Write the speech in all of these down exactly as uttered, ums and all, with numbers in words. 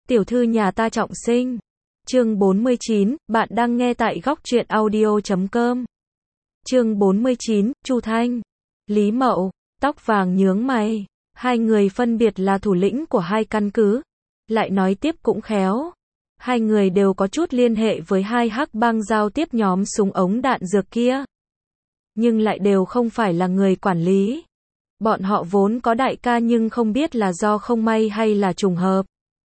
Tiểu thư nhà ta trọng sinh. Chương bốn mươi chín, bạn đang nghe tại góc truyện audio chấm com. Chương bốn mươi chín, Chu Thanh, Lý Mậu, tóc vàng nhướng mày. Hai người phân biệt là thủ lĩnh của hai căn cứ. Lại nói tiếp cũng khéo. Hai người đều có chút liên hệ với hai hắc bang giao tiếp nhóm súng ống đạn dược kia. Nhưng lại đều không phải là người quản lý. Bọn họ vốn có đại ca nhưng không biết là do không may hay là trùng hợp.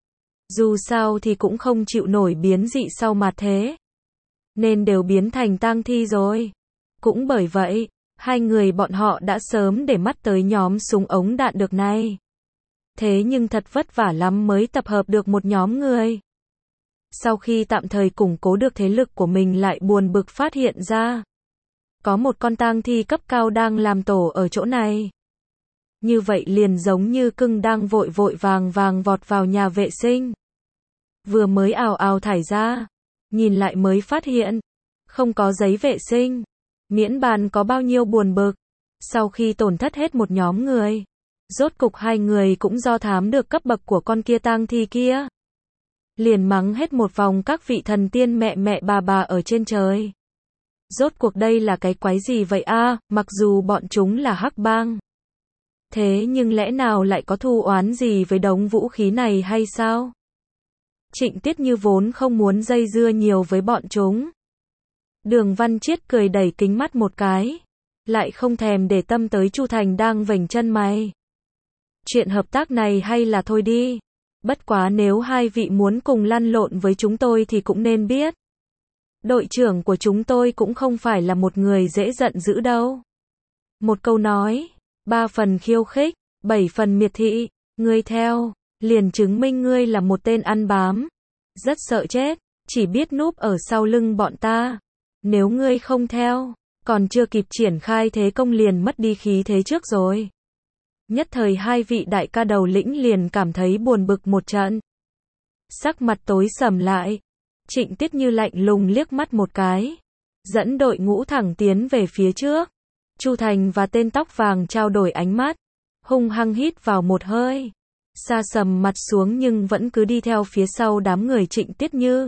Dù sao thì cũng không chịu nổi biến dị sau mạt thế. Nên đều biến thành tang thi rồi. Cũng bởi vậy, hai người bọn họ đã sớm để mắt tới nhóm súng ống đạn được này. Thế nhưng thật vất vả lắm mới tập hợp được một nhóm người. Sau khi tạm thời củng cố được thế lực của mình lại buồn bực phát hiện ra. Có một con tang thi cấp cao đang làm tổ ở chỗ này. Như vậy liền giống như cưng đang vội vội vàng vàng vọt vào nhà vệ sinh. Vừa mới ào ào thải ra. Nhìn lại mới phát hiện. Không có giấy vệ sinh. Miễn bàn có bao nhiêu buồn bực. Sau khi tổn thất hết một nhóm người. Rốt cục hai người cũng do thám được cấp bậc của con kia tang thi kia. Liền mắng hết một vòng các vị thần tiên mẹ mẹ bà bà ở trên trời. Rốt cuộc đây là cái quái gì vậy a? Mặc dù bọn chúng là hắc bang. Thế nhưng lẽ nào lại có thù oán gì với đống vũ khí này hay sao? Trịnh Tiết Như vốn không muốn dây dưa nhiều với bọn chúng. Đường Văn Chiết cười đẩy kính mắt một cái. Lại không thèm để tâm tới Chu Thành đang vểnh chân mày. Chuyện hợp tác này hay là thôi đi. Bất quá nếu hai vị muốn cùng lăn lộn với chúng tôi thì cũng nên biết. Đội trưởng của chúng tôi cũng không phải là một người dễ giận dữ đâu. Một câu nói, ba phần khiêu khích, bảy phần miệt thị, ngươi theo, liền chứng minh ngươi là một tên ăn bám. Rất sợ chết, chỉ biết núp ở sau lưng bọn ta. Nếu ngươi không theo, còn chưa kịp triển khai thế công liền mất đi khí thế trước rồi. Nhất thời hai vị đại ca đầu lĩnh liền cảm thấy buồn bực một trận. Sắc mặt tối sầm lại. Trịnh Tiết Như lạnh lùng liếc mắt một cái. Dẫn đội ngũ thẳng tiến về phía trước. Chu Thành và tên tóc vàng trao đổi ánh mắt. Hung hăng hít vào một hơi. Sa sầm mặt xuống nhưng vẫn cứ đi theo phía sau đám người Trịnh Tiết Như.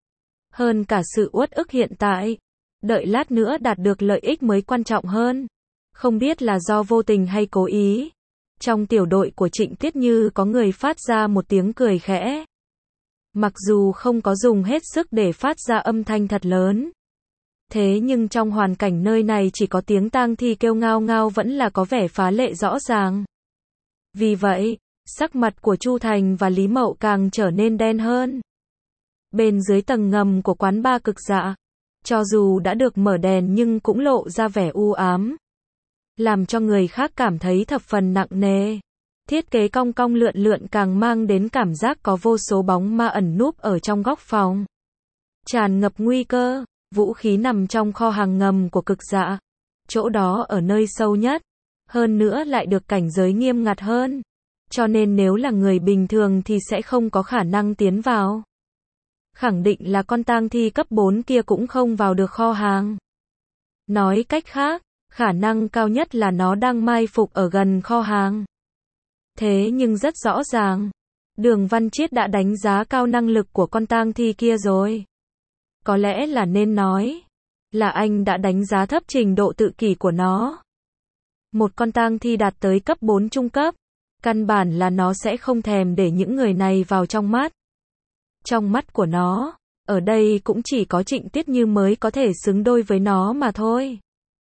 Hơn cả sự uất ức hiện tại. Đợi lát nữa đạt được lợi ích mới quan trọng hơn. Không biết là do vô tình hay cố ý. Trong tiểu đội của Trịnh Tiết Như có người phát ra một tiếng cười khẽ. Mặc dù không có dùng hết sức để phát ra âm thanh thật lớn. Thế nhưng trong hoàn cảnh nơi này chỉ có tiếng tang thi kêu ngao ngao vẫn là có vẻ phá lệ rõ ràng. Vì vậy, sắc mặt của Chu Thành và Lý Mậu càng trở nên đen hơn. Bên dưới tầng ngầm của quán bar cực dạ, cho dù đã được mở đèn nhưng cũng lộ ra vẻ u ám. Làm cho người khác cảm thấy thập phần nặng nề. Thiết kế cong cong lượn lượn càng mang đến cảm giác có vô số bóng ma ẩn núp ở trong góc phòng. Tràn ngập nguy cơ, vũ khí nằm trong kho hàng ngầm của cực dạ. Chỗ đó ở nơi sâu nhất. Hơn nữa lại được cảnh giới nghiêm ngặt hơn. Cho nên nếu là người bình thường thì sẽ không có khả năng tiến vào. Khẳng định là con tang thi cấp bốn kia cũng không vào được kho hàng. Nói cách khác, khả năng cao nhất là nó đang mai phục ở gần kho hàng. Thế nhưng rất rõ ràng, Đường Văn Chiết đã đánh giá cao năng lực của con tang thi kia rồi. Có lẽ là nên nói, là anh đã đánh giá thấp trình độ tự kỷ của nó. Một con tang thi đạt tới cấp bốn trung cấp, căn bản là nó sẽ không thèm để những người này vào trong mắt. Trong mắt của nó, ở đây cũng chỉ có Trịnh Tiết Như mới có thể xứng đôi với nó mà thôi.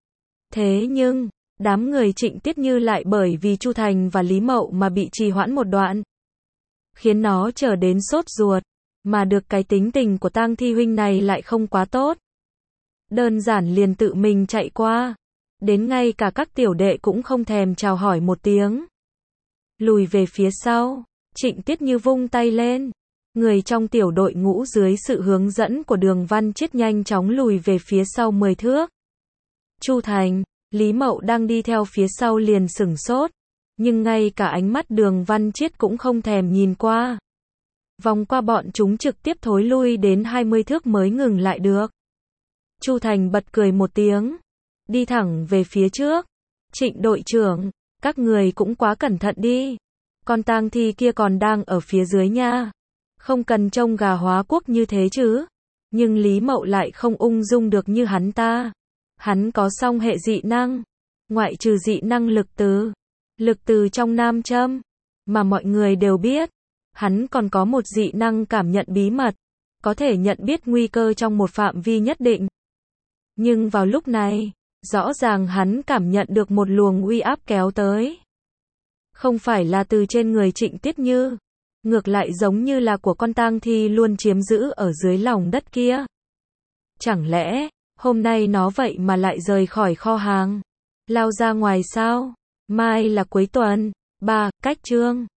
Thế nhưng, đám người Trịnh Tiết Như lại bởi vì Chu Thành và Lý Mậu mà bị trì hoãn một đoạn. Khiến nó chờ đến sốt ruột, mà được cái tính tình của tang thi huynh này lại không quá tốt. Đơn giản liền tự mình chạy qua. Đến ngay cả các tiểu đệ cũng không thèm chào hỏi một tiếng. Lùi về phía sau, Trịnh Tiết Như vung tay lên. Người trong tiểu đội ngũ dưới sự hướng dẫn của Đường Văn Chiết nhanh chóng lùi về phía sau mười thước. Chu Thành, Lý Mậu đang đi theo phía sau liền sửng sốt. Nhưng ngay cả ánh mắt Đường Văn Chiết cũng không thèm nhìn qua. Vòng qua bọn chúng trực tiếp thối lui đến hai mươi thước mới ngừng lại được. Chu Thành bật cười một tiếng. Đi thẳng về phía trước. Trịnh đội trưởng, các người cũng quá cẩn thận đi. Con tang thi kia còn đang ở phía dưới nha. Không cần trông gà hóa quốc như thế chứ. Nhưng Lý Mậu lại không ung dung được như hắn ta. Hắn có song hệ dị năng. Ngoại trừ dị năng lực từ. Lực từ trong nam châm. Mà mọi người đều biết. Hắn còn có một dị năng cảm nhận bí mật. Có thể nhận biết nguy cơ trong một phạm vi nhất định. Nhưng vào lúc này, rõ ràng hắn cảm nhận được một luồng uy áp kéo tới. Không phải là từ trên người Trịnh Tiết Như. Ngược lại giống như là của con tang thi luôn chiếm giữ ở dưới lòng đất kia. Chẳng lẽ, hôm nay nó vậy mà lại rời khỏi kho hàng? Lao ra ngoài sao? Mai là cuối tuần. Ba. Cách chương.